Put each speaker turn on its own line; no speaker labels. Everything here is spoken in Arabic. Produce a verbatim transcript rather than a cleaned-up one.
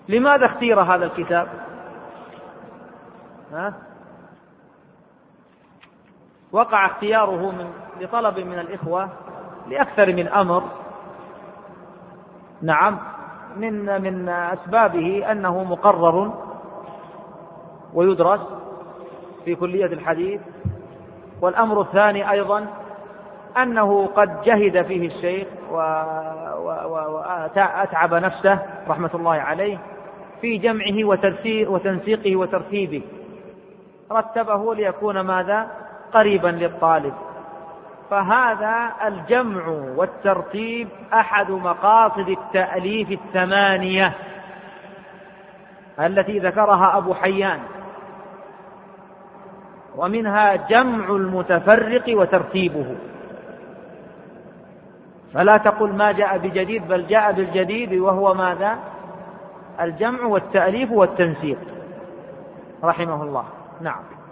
لماذا اختير هذا الكتاب؟ ها؟ وقع اختياره من لطلب من الإخوة لأكثر من أمر. نعم، من من أسبابه أنه مقرر ويدرس في كلية الحديث، والأمر الثاني أيضا أنه قد جهد فيه الشيخ وأتعب نفسه رحمة الله عليه في جمعه وتنسيقه وترتيبه، رتبه ليكون ماذا؟ قريبا للطالب. فهذا الجمع والترتيب أحد مقاصد التأليف الثمانية التي ذكرها أبو حيان، ومنها جمع المتفرق وترتيبه. فلا تقل ما جاء بجديد، بل جاء بالجديد، وهو ماذا؟ الجمع والتأليف والتنسيق رحمه الله. نعم.